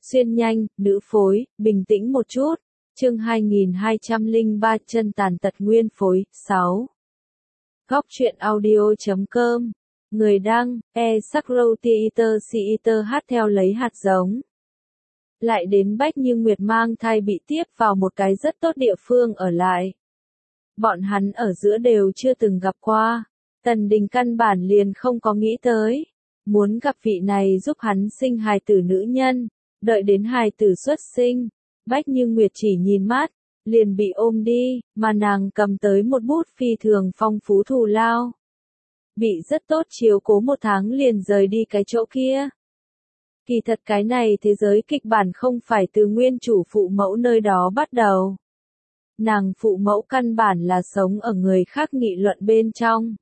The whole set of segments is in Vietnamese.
Xuyên nhanh, nữ phối, bình tĩnh một chút. Chương 2203 chân tàn tật nguyên phối, 6. Góc truyện audio.com. Người đăng, Sakrotheater hát theo lấy hạt giống. Lại đến Bách Như Nguyệt mang thai bị tiếp vào một cái rất tốt địa phương ở lại. Bọn hắn ở giữa đều chưa từng gặp qua. Tần Đình căn bản liền không có nghĩ tới. Muốn gặp vị này giúp hắn sinh hài tử nữ nhân. Đợi đến hài tử xuất sinh. Bách Như Nguyệt chỉ nhìn mắt. Liền bị ôm đi, mà nàng cầm tới một bút phi thường phong phú thù lao. Bị rất tốt chiếu cố một tháng liền rời đi cái chỗ kia. Kỳ thật cái này thế giới kịch bản không phải từ nguyên chủ phụ mẫu nơi đó bắt đầu. Nàng phụ mẫu căn bản là sống ở người khác nghị luận bên trong.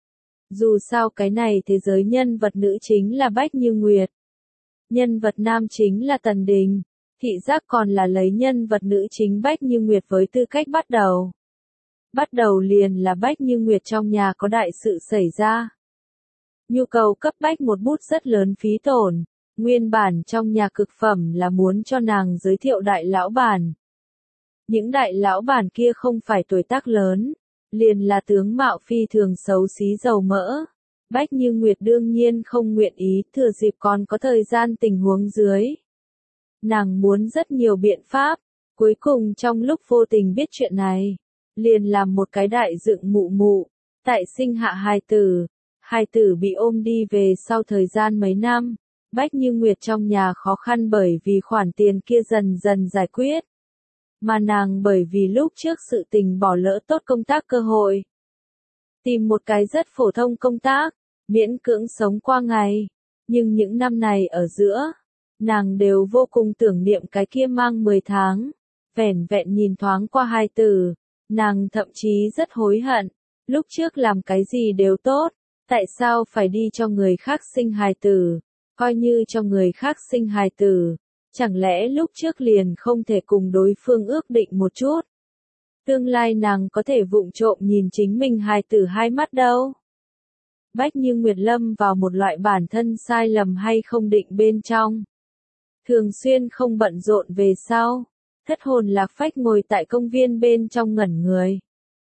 Dù sao cái này thế giới nhân vật nữ chính là Bách Như Nguyệt. Nhân vật nam chính là Tần Đình. Thị giác còn là lấy nhân vật nữ chính Bách Như Nguyệt với tư cách bắt đầu. Bắt đầu liền là Bách Như Nguyệt trong nhà có đại sự xảy ra. Nhu cầu cấp bách một bút rất lớn phí tổn. Nguyên bản trong nhà cực phẩm là muốn cho nàng giới thiệu đại lão bản. Những đại lão bản kia không phải tuổi tác lớn, liền là tướng mạo phi thường xấu xí dầu mỡ. Bách Như Nguyệt đương nhiên không nguyện ý, thừa dịp còn có thời gian tình huống dưới. Nàng muốn rất nhiều biện pháp, cuối cùng trong lúc vô tình biết chuyện này, liền làm một cái đại dựng mụ mụ, tại sinh hạ hài tử bị ôm đi về sau thời gian mấy năm. Bách Như Nguyệt trong nhà khó khăn bởi vì khoản tiền kia dần dần giải quyết. Mà nàng bởi vì lúc trước sự tình bỏ lỡ tốt công tác cơ hội. Tìm một cái rất phổ thông công tác, miễn cưỡng sống qua ngày. Nhưng những năm này ở giữa, nàng đều vô cùng tưởng niệm cái kia mang 10 tháng. Vẻn vẹn nhìn thoáng qua hài tử, nàng thậm chí rất hối hận. Lúc trước làm cái gì đều tốt, tại sao phải đi cho người khác sinh hài tử? Coi như cho người khác sinh hài tử, chẳng lẽ lúc trước liền không thể cùng đối phương ước định một chút? Tương lai nàng có thể vụng trộm nhìn chính mình hài tử hai mắt đâu? Bách Như Nguyệt lâm vào một loại bản thân sai lầm hay không định bên trong. Thường xuyên không bận rộn về sau, thất hồn lạc phách ngồi tại công viên bên trong ngẩn người.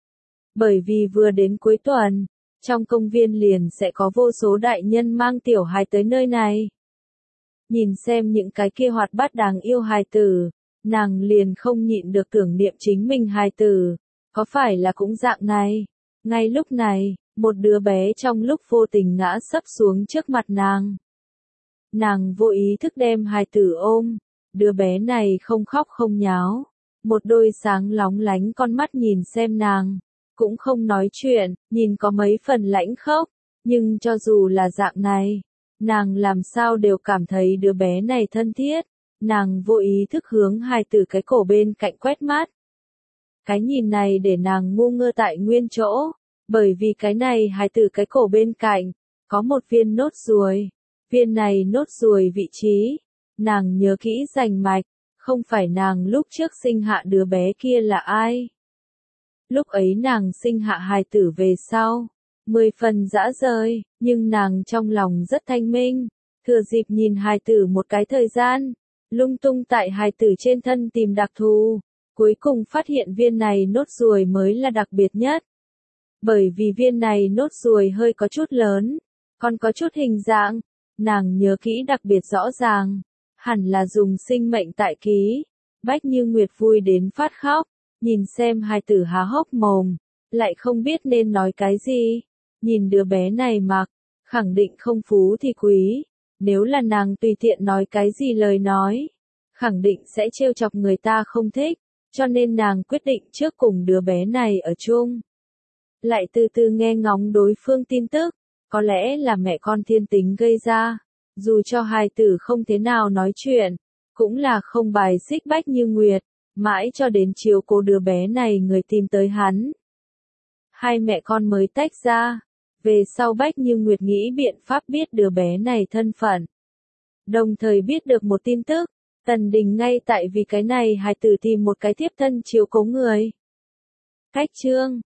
Bởi vì vừa đến cuối tuần, trong công viên liền sẽ có vô số đại nhân mang tiểu hài tới nơi này. Nhìn xem những cái kia hoạt bát đáng yêu hài tử, nàng liền không nhịn được tưởng niệm chính mình hài tử, có phải là cũng dạng này. Ngay lúc này, một đứa bé trong lúc vô tình ngã sấp xuống trước mặt nàng. Nàng vô ý thức đem hài tử ôm, đứa bé này không khóc không nháo, một đôi sáng lóng lánh con mắt nhìn xem nàng. Cũng không nói chuyện, nhìn có mấy phần lãnh khốc, nhưng cho dù là dạng này, nàng làm sao đều cảm thấy đứa bé này thân thiết, nàng vô ý thức hướng hài tử cái cổ bên cạnh quét mắt. Cái nhìn này để nàng ngu ngơ tại nguyên chỗ, bởi vì cái này hài tử cái cổ bên cạnh, có một viên nốt ruồi, viên này nốt ruồi vị trí, nàng nhớ kỹ rành mạch, không phải nàng lúc trước sinh hạ đứa bé kia là ai. Lúc ấy nàng sinh hạ hài tử về sau, 10 phần dã rời, nhưng nàng trong lòng rất thanh minh, thừa dịp nhìn hài tử một cái thời gian, lung tung tại hài tử trên thân tìm đặc thù, cuối cùng phát hiện viên này nốt ruồi mới là đặc biệt nhất. Bởi vì viên này nốt ruồi hơi có chút lớn, còn có chút hình dạng, nàng nhớ kỹ đặc biệt rõ ràng, hẳn là dùng sinh mệnh tại ký. Bách Như Nguyệt vui đến phát khóc. Nhìn xem hài tử há hốc mồm, lại không biết nên nói cái gì. Nhìn đứa bé này mặc, khẳng định không phú thì quý. Nếu là nàng tùy tiện nói cái gì lời nói, khẳng định sẽ trêu chọc người ta không thích. Cho nên nàng quyết định trước cùng đứa bé này ở chung. Lại từ từ nghe ngóng đối phương tin tức, có lẽ là mẹ con thiên tính gây ra. Dù cho hài tử không thế nào nói chuyện, cũng là không bài xích Bách Như Nguyệt. Mãi cho đến chiều cô đứa bé này người tìm tới hắn. Hai mẹ con mới tách ra. Về sau Bách Như Nguyệt nghĩ biện pháp biết đứa bé này thân phận. Đồng thời biết được một tin tức, Tần Đình ngay tại vì cái này hài tử tìm một cái tiếp thân chiếu cố người. Cách chương